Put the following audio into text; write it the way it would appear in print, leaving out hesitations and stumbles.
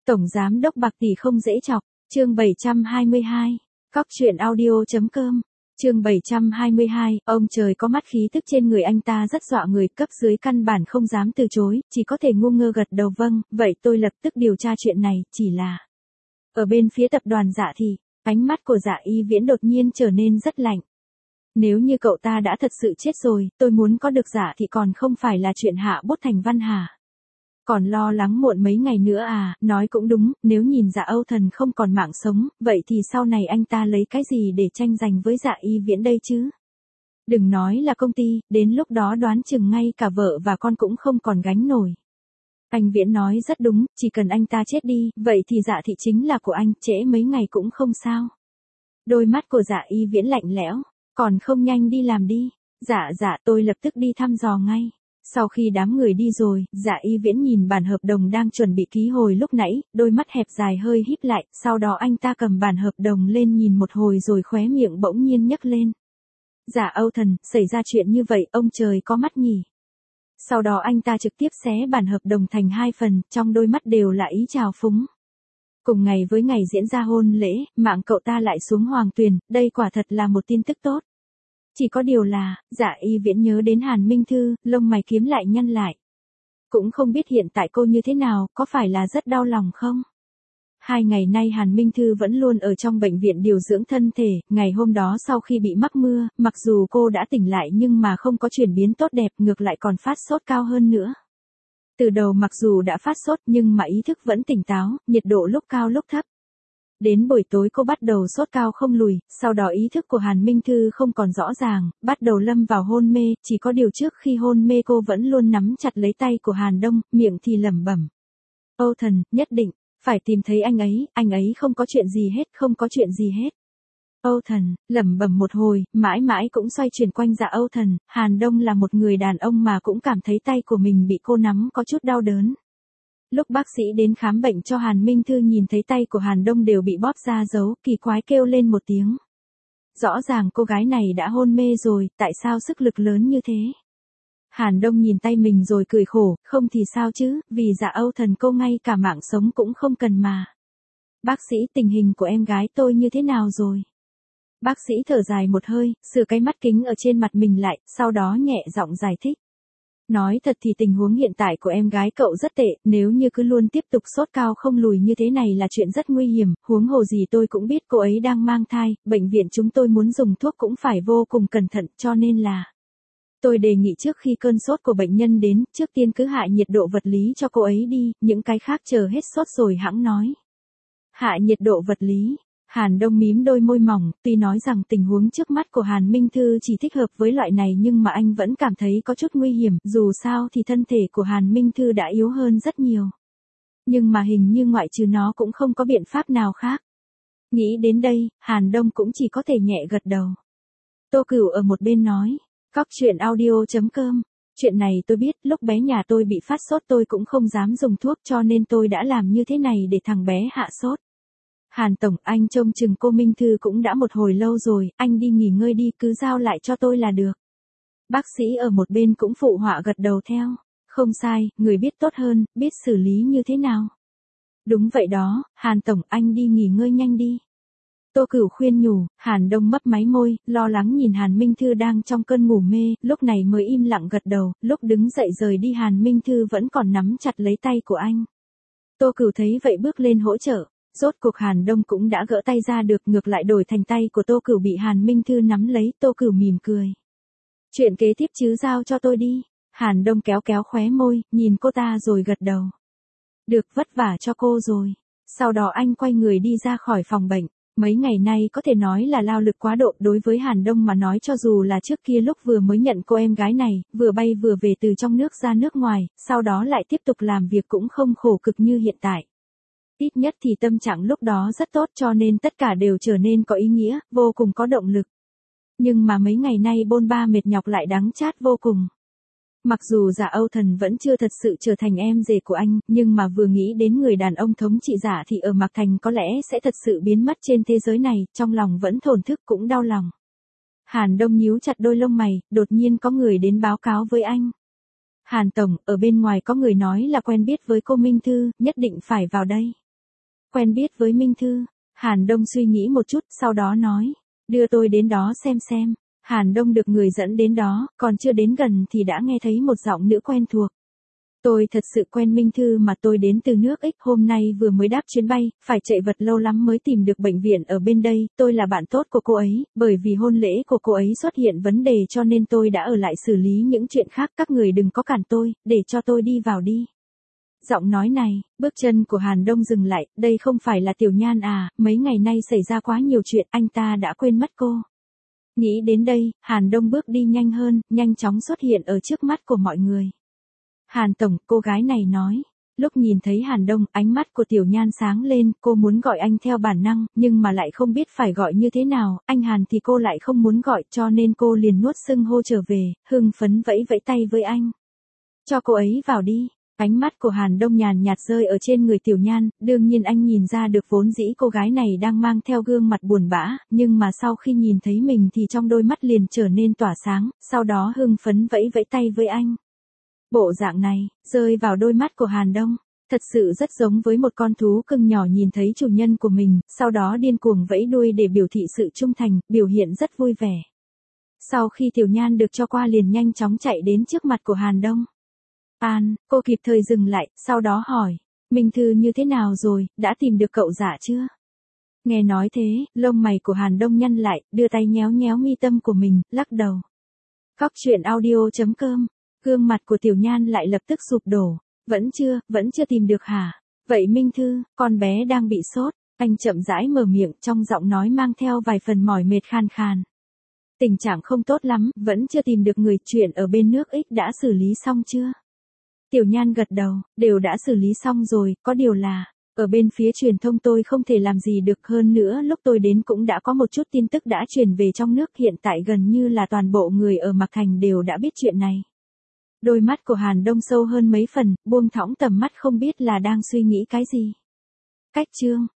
Tổng giám đốc bạc tỷ không dễ chọc, chương 722, Cóc truyện audio.com, chương 722, ông trời có mắt, khí tức trên người anh ta rất dọa người, cấp dưới căn bản không dám từ chối, chỉ có thể ngu ngơ gật đầu vâng, vậy tôi lập tức điều tra chuyện này, chỉ là. Ở bên phía tập đoàn Dạ thì, ánh mắt của Dạ Y Viễn đột nhiên trở nên rất lạnh. Nếu như cậu ta đã thật sự chết rồi, tôi muốn có được Dạ thì còn không phải là chuyện hạ bút thành văn hả? Còn lo lắng muộn mấy ngày nữa à, nói cũng đúng, nếu nhìn Dạ Âu Thần không còn mạng sống, vậy thì sau này anh ta lấy cái gì để tranh giành với Dạ Y Viễn đây chứ? Đừng nói là công ty, đến lúc đó đoán chừng ngay cả vợ và con cũng không còn gánh nổi. Anh Viễn nói rất đúng, chỉ cần anh ta chết đi, vậy thì Dạ thị chính là của anh, trễ mấy ngày cũng không sao. Đôi mắt của Dạ Y Viễn lạnh lẽo, còn không nhanh đi làm đi. Dạ, tôi lập tức đi thăm dò ngay. Sau khi đám người đi rồi, Dạ Y Viễn nhìn bản hợp đồng đang chuẩn bị ký hồi lúc nãy, đôi mắt hẹp dài hơi híp lại, sau đó anh ta cầm bản hợp đồng lên nhìn một hồi rồi khóe miệng bỗng nhiên nhếch lên. Dạ Âu Thần, xảy ra chuyện như vậy, ông trời có mắt nhỉ. Sau đó anh ta trực tiếp xé bản hợp đồng thành hai phần, trong đôi mắt đều là ý trào phúng. Cùng ngày với ngày diễn ra hôn lễ, mạng cậu ta lại xuống hoàng tuyền, đây quả thật là một tin tức tốt. Chỉ có điều là, Dạ Y Viễn nhớ đến Hàn Minh Thư, lông mày kiếm lại nhăn lại. Cũng không biết hiện tại cô như thế nào, có phải là rất đau lòng không? 2 ngày nay Hàn Minh Thư vẫn luôn ở trong bệnh viện điều dưỡng thân thể, ngày hôm đó sau khi bị mắc mưa, mặc dù cô đã tỉnh lại nhưng mà không có chuyển biến tốt đẹp, ngược lại còn phát sốt cao hơn nữa. Từ đầu mặc dù đã phát sốt nhưng mà ý thức vẫn tỉnh táo, nhiệt độ lúc cao lúc thấp. Đến buổi tối cô bắt đầu sốt cao không lùi, sau đó ý thức của Hàn Minh Thư không còn rõ ràng, bắt đầu lâm vào hôn mê, chỉ có điều trước khi hôn mê cô vẫn luôn nắm chặt lấy tay của Hàn Đông, miệng thì lẩm bẩm. Âu Thần, nhất định, phải tìm thấy anh ấy không có chuyện gì hết, không có chuyện gì hết. Âu Thần, lẩm bẩm một hồi, mãi mãi cũng xoay chuyển quanh Dạ Âu Thần, Hàn Đông là một người đàn ông mà cũng cảm thấy tay của mình bị cô nắm có chút đau đớn. Lúc bác sĩ đến khám bệnh cho Hàn Minh Thư nhìn thấy tay của Hàn Đông đều bị bóp ra dấu, kỳ quái kêu lên một tiếng. Rõ ràng cô gái này đã hôn mê rồi, tại sao sức lực lớn như thế? Hàn Đông nhìn tay mình rồi cười khổ, không thì sao chứ, vì Dạ Âu Thần cô ngay cả mạng sống cũng không cần mà. Bác sĩ, tình hình của em gái tôi như thế nào rồi? Bác sĩ thở dài một hơi, sửa cái mắt kính ở trên mặt mình lại, sau đó nhẹ giọng giải thích. Nói thật thì tình huống hiện tại của em gái cậu rất tệ, nếu như cứ luôn tiếp tục sốt cao không lùi như thế này là chuyện rất nguy hiểm, huống hồ gì tôi cũng biết cô ấy đang mang thai, bệnh viện chúng tôi muốn dùng thuốc cũng phải vô cùng cẩn thận, cho nên là. Tôi đề nghị trước khi cơn sốt của bệnh nhân đến, trước tiên cứ hạ nhiệt độ vật lý cho cô ấy đi, những cái khác chờ hết sốt rồi hẵng nói. Hạ nhiệt độ vật lý. Hàn Đông mím đôi môi mỏng, tuy nói rằng tình huống trước mắt của Hàn Minh Thư chỉ thích hợp với loại này nhưng mà anh vẫn cảm thấy có chút nguy hiểm, dù sao thì thân thể của Hàn Minh Thư đã yếu hơn rất nhiều. Nhưng mà hình như ngoại trừ nó cũng không có biện pháp nào khác. Nghĩ đến đây, Hàn Đông cũng chỉ có thể nhẹ gật đầu. Tô Cửu ở một bên nói, Cóc truyện audio.com, chuyện này tôi biết, lúc bé nhà tôi bị phát sốt tôi cũng không dám dùng thuốc cho nên tôi đã làm như thế này để thằng bé hạ sốt. Hàn Tổng, anh trông chừng cô Minh Thư cũng đã một hồi lâu rồi, anh đi nghỉ ngơi đi, cứ giao lại cho tôi là được. Bác sĩ ở một bên cũng phụ họa gật đầu theo. Không sai, người biết tốt hơn, biết xử lý như thế nào. Đúng vậy đó, Hàn Tổng, anh đi nghỉ ngơi nhanh đi. Tô Cửu khuyên nhủ, Hàn Đông mấp máy môi, lo lắng nhìn Hàn Minh Thư đang trong cơn ngủ mê, lúc này mới im lặng gật đầu, lúc đứng dậy rời đi Hàn Minh Thư vẫn còn nắm chặt lấy tay của anh. Tô Cửu thấy vậy bước lên hỗ trợ. Rốt cuộc Hàn Đông cũng đã gỡ tay ra được, ngược lại đổi thành tay của Tô Cửu bị Hàn Minh Thư nắm lấy, Tô Cửu mỉm cười. Chuyện kế tiếp chứ giao cho tôi đi. Hàn Đông kéo kéo khóe môi, nhìn cô ta rồi gật đầu. Được, vất vả cho cô rồi. Sau đó anh quay người đi ra khỏi phòng bệnh. Mấy ngày nay có thể nói là lao lực quá độ đối với Hàn Đông mà nói, cho dù là trước kia lúc vừa mới nhận cô em gái này, vừa bay vừa về từ trong nước ra nước ngoài, sau đó lại tiếp tục làm việc cũng không khổ cực như hiện tại. Ít nhất thì tâm trạng lúc đó rất tốt cho nên tất cả đều trở nên có ý nghĩa, vô cùng có động lực. Nhưng mà mấy ngày nay bôn ba mệt nhọc lại đắng chát vô cùng. Mặc dù Dạ Âu Thần vẫn chưa thật sự trở thành em rể của anh, nhưng mà vừa nghĩ đến người đàn ông thống trị Dạ thì ở Mạc Thành có lẽ sẽ thật sự biến mất trên thế giới này, trong lòng vẫn thổn thức cũng đau lòng. Hàn Đông nhíu chặt đôi lông mày, đột nhiên có người đến báo cáo với anh. Hàn Tổng, ở bên ngoài có người nói là quen biết với cô Minh Thư, nhất định phải vào đây. Quen biết với Minh Thư. Hàn Đông suy nghĩ một chút, sau đó nói. Đưa tôi đến đó xem. Hàn Đông được người dẫn đến đó, còn chưa đến gần thì đã nghe thấy một giọng nữ quen thuộc. Tôi thật sự quen Minh Thư mà, tôi đến từ nước X, hôm nay vừa mới đáp chuyến bay, phải chạy vật lâu lắm mới tìm được bệnh viện ở bên đây, tôi là bạn tốt của cô ấy, bởi vì hôn lễ của cô ấy xuất hiện vấn đề cho nên tôi đã ở lại xử lý những chuyện khác, các người đừng có cản tôi, để cho tôi đi vào đi. Giọng nói này, bước chân của Hàn Đông dừng lại, đây không phải là Tiểu Nhan à, mấy ngày nay xảy ra quá nhiều chuyện, anh ta đã quên mất cô. Nghĩ đến đây, Hàn Đông bước đi nhanh hơn, nhanh chóng xuất hiện ở trước mắt của mọi người. Hàn Tổng, cô gái này nói. Lúc nhìn thấy Hàn Đông, ánh mắt của Tiểu Nhan sáng lên, cô muốn gọi anh theo bản năng, nhưng mà lại không biết phải gọi như thế nào, anh Hàn thì cô lại không muốn gọi, cho nên cô liền nuốt xưng hô trở về, hưng phấn vẫy vẫy tay với anh. Cho cô ấy vào đi. Ánh mắt của Hàn Đông nhàn nhạt rơi ở trên người Tiểu Nhan, đương nhiên anh nhìn ra được vốn dĩ cô gái này đang mang theo gương mặt buồn bã, nhưng mà sau khi nhìn thấy mình thì trong đôi mắt liền trở nên tỏa sáng, sau đó hưng phấn vẫy vẫy tay với anh. Bộ dạng này, rơi vào đôi mắt của Hàn Đông, thật sự rất giống với một con thú cưng nhỏ nhìn thấy chủ nhân của mình, sau đó điên cuồng vẫy đuôi để biểu thị sự trung thành, biểu hiện rất vui vẻ. Sau khi Tiểu Nhan được cho qua liền nhanh chóng chạy đến trước mặt của Hàn Đông. Cô kịp thời dừng lại, sau đó hỏi, Minh Thư như thế nào rồi, đã tìm được cậu giả chưa? Nghe nói thế, lông mày của Hàn Đông nhăn lại, đưa tay nhéo nhéo mi tâm của mình, lắc đầu. Cóc truyện audio.com. Gương mặt của Tiểu Nhan lại lập tức sụp đổ. Vẫn chưa tìm được hả? Vậy Minh Thư, con bé đang bị sốt. Anh chậm rãi mở miệng, trong giọng nói mang theo vài phần mỏi mệt khan khan. Tình trạng không tốt lắm, vẫn chưa tìm được người, chuyện ở bên nước X đã xử lý xong chưa? Tiểu Nhan gật đầu, đều đã xử lý xong rồi, có điều là, ở bên phía truyền thông tôi không thể làm gì được, hơn nữa lúc tôi đến cũng đã có một chút tin tức đã truyền về trong nước, hiện tại gần như là toàn bộ người ở Mạc Thành đều đã biết chuyện này. Đôi mắt của Hàn Đông sâu hơn mấy phần, buông thõng tầm mắt không biết là đang suy nghĩ cái gì. Cách chương